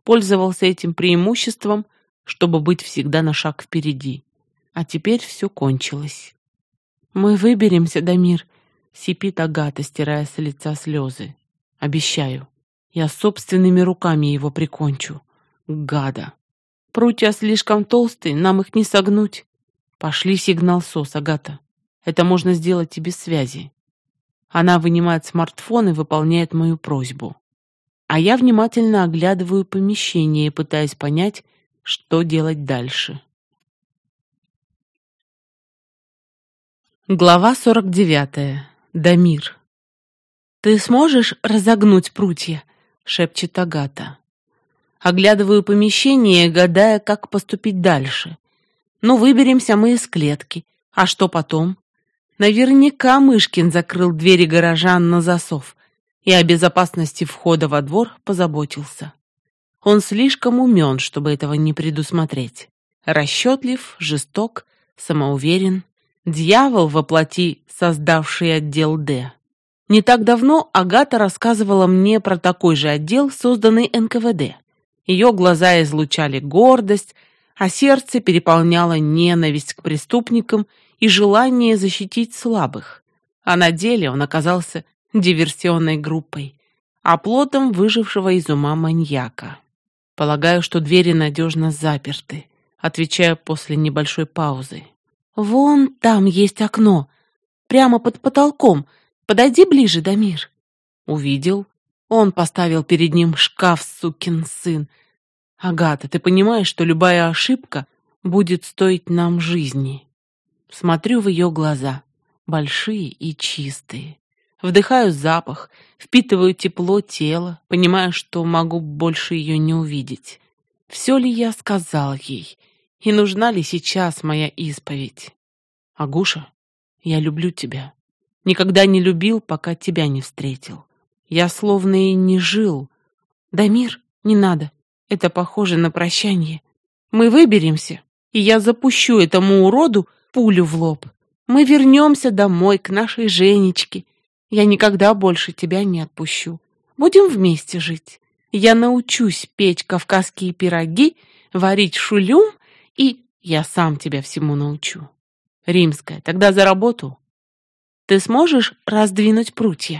пользовался этим преимуществом, чтобы быть всегда на шаг впереди. А теперь все кончилось. «Мы выберемся, Дамир», — сипит Агата, стирая с лица слезы. «Обещаю, я собственными руками его прикончу. Гада! Прутья слишком толстые, нам их не согнуть. Пошли сигнал СОС, Агата. Это можно сделать и без связи». Она вынимает смартфон и выполняет мою просьбу. А я внимательно оглядываю помещение, пытаясь понять, что делать дальше. Глава 49. Дамир. «Ты сможешь разогнуть прутья?» — шепчет Агата. Оглядываю помещение, гадая, как поступить дальше. Ну, выберемся мы из клетки. А что потом? Наверняка Мышкин закрыл двери гаража на засов и о безопасности входа во двор позаботился. Он слишком умен, чтобы этого не предусмотреть. Расчетлив, жесток, самоуверен. Дьявол во плоти, создавший отдел Д. Не так давно Агата рассказывала мне про такой же отдел, созданный НКВД. Ее глаза излучали гордость, а сердце переполняло ненависть к преступникам и желание защитить слабых. А на деле он оказался диверсионной группой, оплотом выжившего из ума маньяка. «Полагаю, что двери надежно заперты», отвечаю после небольшой паузы. «Вон там есть окно, прямо под потолком. Подойди ближе, Дамир». Увидел. Он поставил перед ним шкаф, сукин сын. «Агата, ты понимаешь, что любая ошибка будет стоить нам жизни?» Смотрю в ее глаза, большие и чистые. Вдыхаю запах, впитываю тепло тела, понимаю, что могу больше ее не увидеть. Все ли я сказал ей? И нужна ли сейчас моя исповедь? «Агуша, я люблю тебя. Никогда не любил, пока тебя не встретил. Я словно и не жил». «Дамир, не надо. Это похоже на прощание. Мы выберемся, и я запущу этому уроду пулю в лоб. Мы вернемся домой, к нашей Женечке. Я никогда больше тебя не отпущу. Будем вместе жить. Я научусь печь кавказские пироги, варить шулюм, и я сам тебя всему научу. Римская, тогда за работу. Ты сможешь раздвинуть прутья?»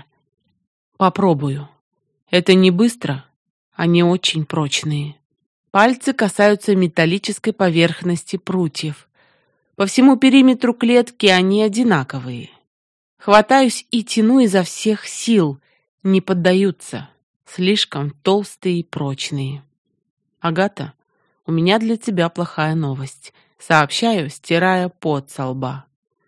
«Попробую. Это не быстро, они очень прочные». Пальцы касаются металлической поверхности прутьев. По всему периметру клетки они одинаковые. Хватаюсь и тяну изо всех сил. Не поддаются. Слишком толстые и прочные. «Агата, у меня для тебя плохая новость», — сообщаю, стирая пот со лба.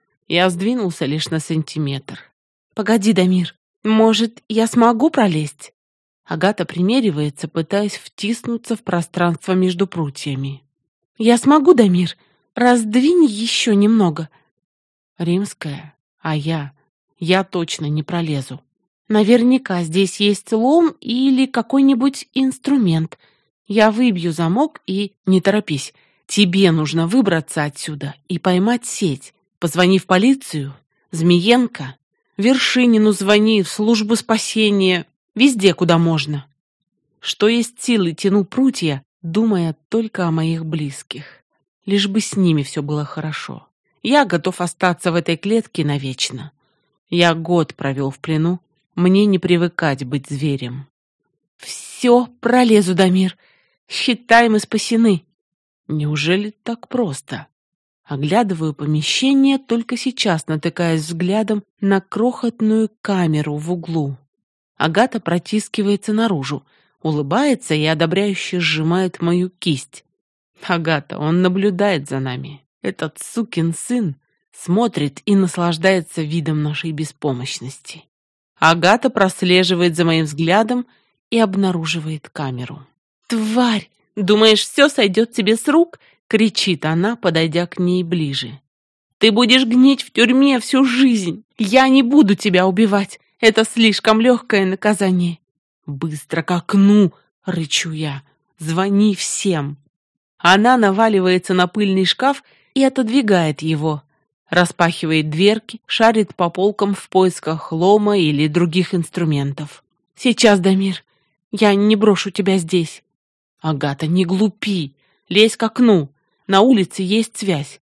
Я сдвинулся лишь на сантиметр. «Погоди, Дамир, может, я смогу пролезть?» Агата примеривается, пытаясь втиснуться в пространство между прутьями. «Я смогу, Дамир. Раздвинь еще немного». Римская, а я точно не пролезу. Наверняка здесь есть лом или какой-нибудь инструмент. Я выбью замок и... Не торопись. Тебе нужно выбраться отсюда и поймать сеть. Позвони в полицию, Змиенко, Вершинину звони, в службу спасения, везде, куда можно. Что есть силы, тяну прутья, думая только о моих близких. Лишь бы с ними все было хорошо. Я готов остаться в этой клетке навечно. Я год провел в плену, мне не привыкать быть зверем. «Все, пролезу, Дамир. Считай, мы спасены». Неужели так просто? Оглядываю помещение, только сейчас натыкаясь взглядом на крохотную камеру в углу. Агата протискивается наружу, улыбается и одобряюще сжимает мою кисть. «Агата, он наблюдает за нами. Этот сукин сын смотрит и наслаждается видом нашей беспомощности». Агата прослеживает за моим взглядом и обнаруживает камеру. «Тварь! Думаешь, все сойдет тебе с рук?» — кричит она, подойдя к ней ближе. «Ты будешь гнить в тюрьме всю жизнь. Я не буду тебя убивать. Это слишком легкое наказание». «Быстро к окну!» — рычу я. «Звони всем!» Она наваливается на пыльный шкаф и отодвигает его. Распахивает дверки, шарит по полкам в поисках лома или других инструментов. «Сейчас, Дамир, я не брошу тебя здесь». Агата, не глупи. Лезь к окну. На улице есть связь.